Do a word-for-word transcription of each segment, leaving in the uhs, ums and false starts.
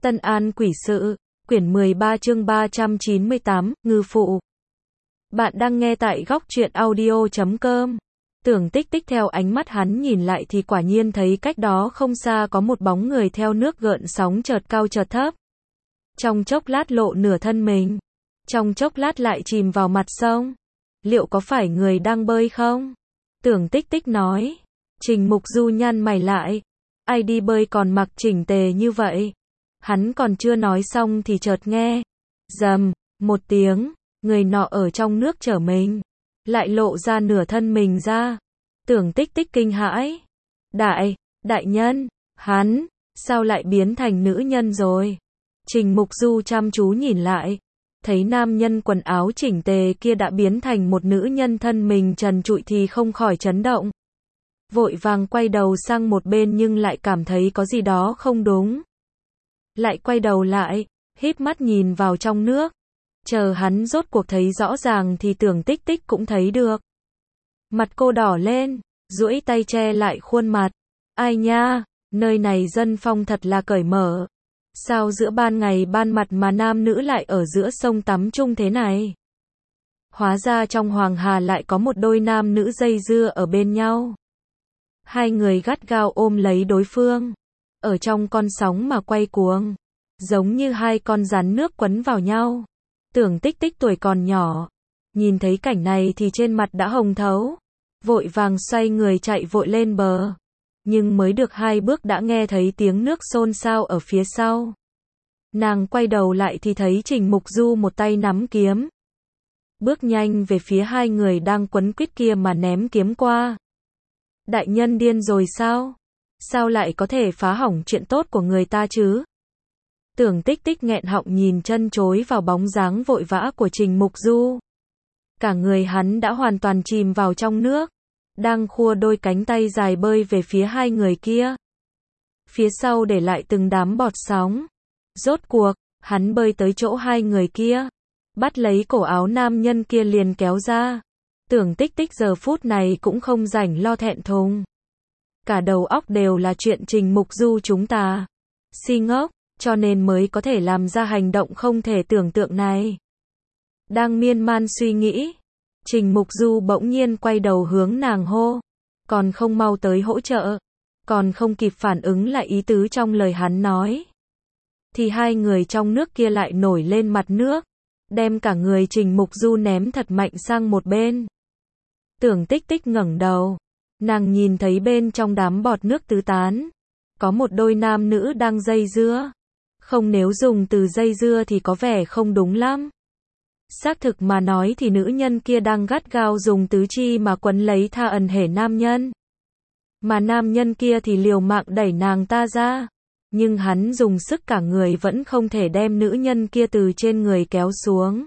Tân An Quỷ Sự, quyển mười ba chương ba trăm chín mươi tám, Ngư Phụ. Bạn đang nghe tại góc truyện audio chấm com. Tưởng Tích Tích theo ánh mắt hắn nhìn lại thì quả nhiên thấy cách đó không xa có một bóng người theo nước gợn sóng chợt cao chợt thấp. Trong chốc lát lộ nửa thân mình, trong chốc lát lại chìm vào mặt sông. Liệu có phải người đang bơi không? Tưởng Tích Tích nói. Trình Mục Du nhăn mày lại. Ai đi bơi còn mặc chỉnh tề như vậy? Hắn còn chưa nói xong thì chợt nghe rầm một tiếng, người nọ ở trong nước trở mình, lại lộ ra nửa thân mình ra. Tưởng Tích Tích kinh hãi. Đại, đại nhân, hắn, sao lại biến thành nữ nhân rồi? Trình Mục Du chăm chú nhìn lại, thấy nam nhân quần áo chỉnh tề kia đã biến thành một nữ nhân thân mình trần trụi thì không khỏi chấn động. Vội vàng quay đầu sang một bên nhưng lại cảm thấy có gì đó không đúng. Lại quay đầu lại, híp mắt nhìn vào trong nước. Chờ hắn rốt cuộc thấy rõ ràng thì Tưởng Tích Tích cũng thấy được. Mặt cô đỏ lên, duỗi tay che lại khuôn mặt. Ai nha, nơi này dân phong thật là cởi mở. Sao giữa ban ngày ban mặt mà nam nữ lại ở giữa sông tắm chung thế này? Hóa ra trong Hoàng Hà lại có một đôi nam nữ dây dưa ở bên nhau. Hai người gắt gao ôm lấy đối phương, ở trong con sóng mà quay cuồng, giống như hai con rắn nước quấn vào nhau. Tưởng Tích Tích tuổi còn nhỏ, nhìn thấy cảnh này thì trên mặt đã hồng thấu, vội vàng xoay người chạy vội lên bờ. Nhưng mới được hai bước đã nghe thấy tiếng nước xôn xao ở phía sau. Nàng quay đầu lại thì thấy Trình Mục Du một tay nắm kiếm, bước nhanh về phía hai người đang quấn quýt kia mà ném kiếm qua. Đại nhân điên rồi sao? Sao lại có thể phá hỏng chuyện tốt của người ta chứ? Tưởng Tích Tích nghẹn họng nhìn chân chối vào bóng dáng vội vã của Trình Mục Du. Cả người hắn đã hoàn toàn chìm vào trong nước, đang khua đôi cánh tay dài bơi về phía hai người kia. Phía sau để lại từng đám bọt sóng. Rốt cuộc, hắn bơi tới chỗ hai người kia, bắt lấy cổ áo nam nhân kia liền kéo ra. Tưởng Tích Tích giờ phút này cũng không rảnh lo thẹn thùng. Cả đầu óc đều là chuyện Trình Mục Du chúng ta si ngốc, cho nên mới có thể làm ra hành động không thể tưởng tượng này. Đang miên man suy nghĩ, Trình Mục Du bỗng nhiên quay đầu hướng nàng hô. Còn không mau tới hỗ trợ. Còn không kịp phản ứng lại ý tứ trong lời hắn nói, thì hai người trong nước kia lại nổi lên mặt nước, đem cả người Trình Mục Du ném thật mạnh sang một bên. Tưởng Tích Tích ngẩng đầu, nàng nhìn thấy bên trong đám bọt nước tứ tán, có một đôi nam nữ đang dây dưa. Không, nếu dùng từ dây dưa thì có vẻ không đúng lắm. Xác thực mà nói thì nữ nhân kia đang gắt gao dùng tứ chi mà quấn lấy tha ẩn hể nam nhân. Mà nam nhân kia thì liều mạng đẩy nàng ta ra. Nhưng hắn dùng sức cả người vẫn không thể đem nữ nhân kia từ trên người kéo xuống.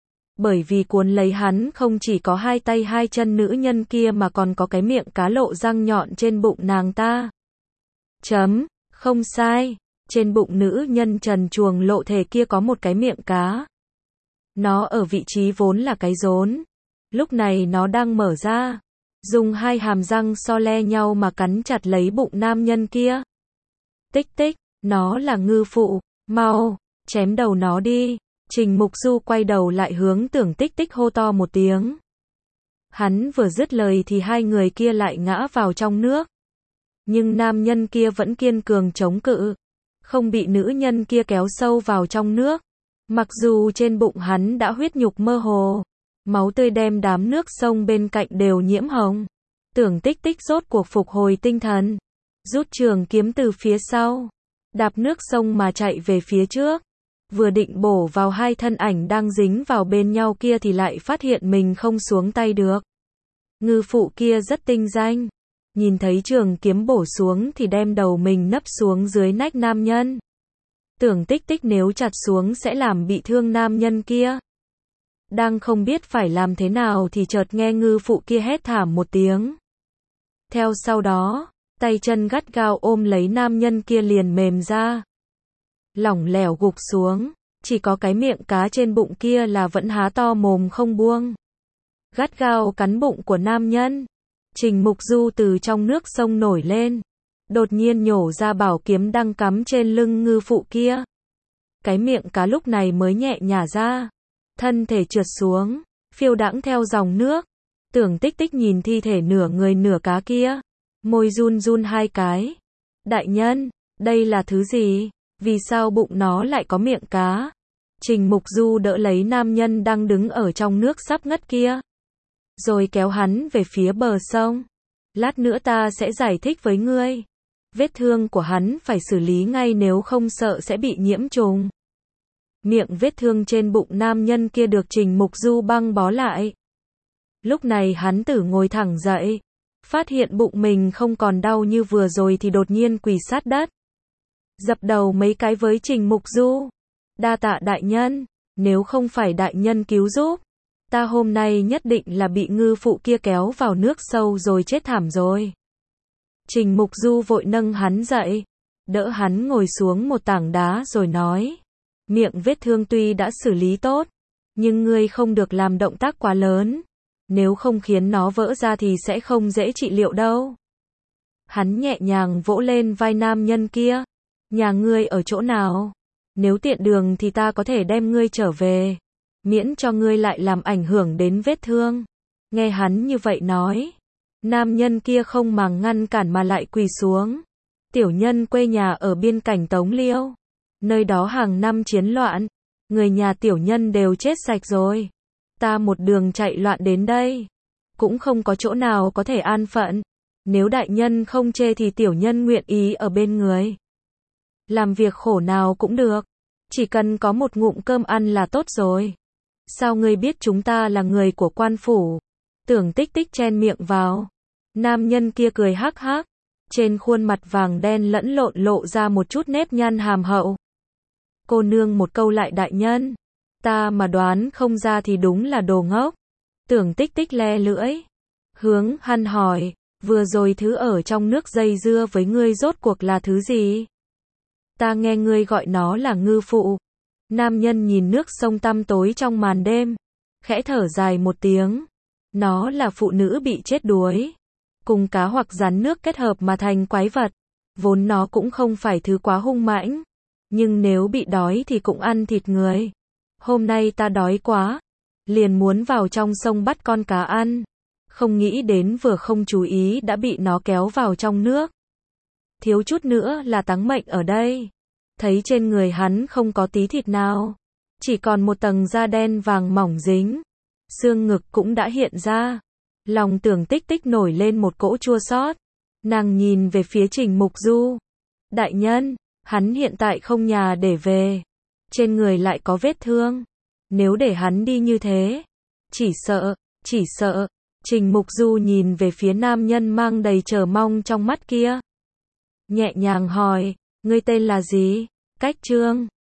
Bởi vì cuốn lấy hắn không chỉ có hai tay hai chân nữ nhân kia mà còn có cái miệng cá lộ răng nhọn trên bụng nàng ta. Chấm, không sai, trên bụng nữ nhân trần truồng lộ thể kia có một cái miệng cá. Nó ở vị trí vốn là cái rốn. Lúc này nó đang mở ra, dùng hai hàm răng so le nhau mà cắn chặt lấy bụng nam nhân kia. Tích Tích, nó là ngư phụ, mau, chém đầu nó đi. Trình Mục Du quay đầu lại hướng Tưởng Tích Tích hô to một tiếng. Hắn vừa dứt lời thì hai người kia lại ngã vào trong nước. Nhưng nam nhân kia vẫn kiên cường chống cự, không bị nữ nhân kia kéo sâu vào trong nước. Mặc dù trên bụng hắn đã huyết nhục mơ hồ, máu tươi đem đám nước sông bên cạnh đều nhiễm hồng. Tưởng Tích Tích rốt cuộc phục hồi tinh thần, rút trường kiếm từ phía sau, đạp nước sông mà chạy về phía trước. Vừa định bổ vào hai thân ảnh đang dính vào bên nhau kia thì lại phát hiện mình không xuống tay được. Ngư phụ kia rất tinh danh, nhìn thấy trường kiếm bổ xuống thì đem đầu mình nấp xuống dưới nách nam nhân. Tưởng Tích Tích nếu chặt xuống sẽ làm bị thương nam nhân kia. Đang không biết phải làm thế nào thì chợt nghe ngư phụ kia hét thảm một tiếng. Theo sau đó, tay chân gắt gao ôm lấy nam nhân kia liền mềm ra, lỏng lẻo gục xuống, chỉ có cái miệng cá trên bụng kia là vẫn há to mồm không buông, gắt gao cắn bụng của nam nhân. Trình Mục Du từ trong nước sông nổi lên, đột nhiên nhổ ra bảo kiếm đang cắm trên lưng ngư phụ kia. cái miệng cá lúc này mới nhẹ nhả ra, thân thể trượt xuống, phiêu đãng theo dòng nước. Tưởng Tích Tích nhìn thi thể nửa người nửa cá kia, môi run run hai cái. Đại nhân, đây là thứ gì? Vì sao bụng nó lại có miệng cá? Trình Mục Du đỡ lấy nam nhân đang đứng ở trong nước sắp ngất kia, rồi kéo hắn về phía bờ sông. Lát nữa ta sẽ giải thích với ngươi. Vết thương của hắn phải xử lý ngay nếu không sợ sẽ bị nhiễm trùng. Miệng vết thương trên bụng nam nhân kia được Trình Mục Du băng bó lại. Lúc này hắn tử ngồi thẳng dậy, phát hiện bụng mình không còn đau như vừa rồi thì đột nhiên quỳ sát đất, dập đầu mấy cái với Trình Mục Du. Đa tạ đại nhân, nếu không phải đại nhân cứu giúp, ta hôm nay nhất định là bị ngư phụ kia kéo vào nước sâu rồi chết thảm rồi. Trình Mục Du vội nâng hắn dậy, đỡ hắn ngồi xuống một tảng đá rồi nói, miệng vết thương tuy đã xử lý tốt, nhưng ngươi không được làm động tác quá lớn, nếu không khiến nó vỡ ra thì sẽ không dễ trị liệu đâu. Hắn nhẹ nhàng vỗ lên vai nam nhân kia, nhà ngươi ở chỗ nào? Nếu tiện đường thì ta có thể đem ngươi trở về, miễn cho ngươi lại làm ảnh hưởng đến vết thương. Nghe hắn như vậy nói, nam nhân kia không màng ngăn cản mà lại quỳ xuống. Tiểu nhân quê nhà ở biên cảnh Tống Liêu, nơi đó hàng năm chiến loạn, người nhà tiểu nhân đều chết sạch rồi. Ta một đường chạy loạn đến đây, cũng không có chỗ nào có thể an phận. Nếu đại nhân không chê thì tiểu nhân nguyện ý ở bên người. Làm việc khổ nào cũng được, chỉ cần có một ngụm cơm ăn là tốt rồi. Sao ngươi biết chúng ta là người của quan phủ? Tưởng Tích Tích chen miệng vào. Nam nhân kia cười hắc hắc, trên khuôn mặt vàng đen lẫn lộn lộ ra một chút nếp nhăn hàm hậu. Cô nương một câu lại đại nhân, ta mà đoán không ra thì đúng là đồ ngốc. Tưởng Tích Tích le lưỡi, hướng hắn hỏi, vừa rồi thứ ở trong nước dây dưa với ngươi rốt cuộc là thứ gì? Ta nghe ngươi gọi nó là ngư phụ. Nam nhân nhìn nước sông tăm tối trong màn đêm, khẽ thở dài một tiếng. Nó là phụ nữ bị chết đuối, cùng cá hoặc rắn nước kết hợp mà thành quái vật. Vốn nó cũng không phải thứ quá hung mãnh, nhưng nếu bị đói thì cũng ăn thịt người. Hôm nay ta đói quá, liền muốn vào trong sông bắt con cá ăn. Không nghĩ đến vừa không chú ý đã bị nó kéo vào trong nước. Thiếu chút nữa là táng mệnh ở đây. Thấy trên người hắn không có tí thịt nào, chỉ còn một tầng da đen vàng mỏng dính. Xương ngực cũng đã hiện ra. Lòng Tưởng Tích Tích nổi lên một cỗ chua xót. Nàng nhìn về phía Trình Mục Du. Đại nhân, hắn hiện tại không nhà để về, trên người lại có vết thương. Nếu để hắn đi như thế, chỉ sợ, chỉ sợ. Trình Mục Du nhìn về phía nam nhân mang đầy chờ mong trong mắt kia, nhẹ nhàng hỏi, ngươi tên là gì? Cách Trương.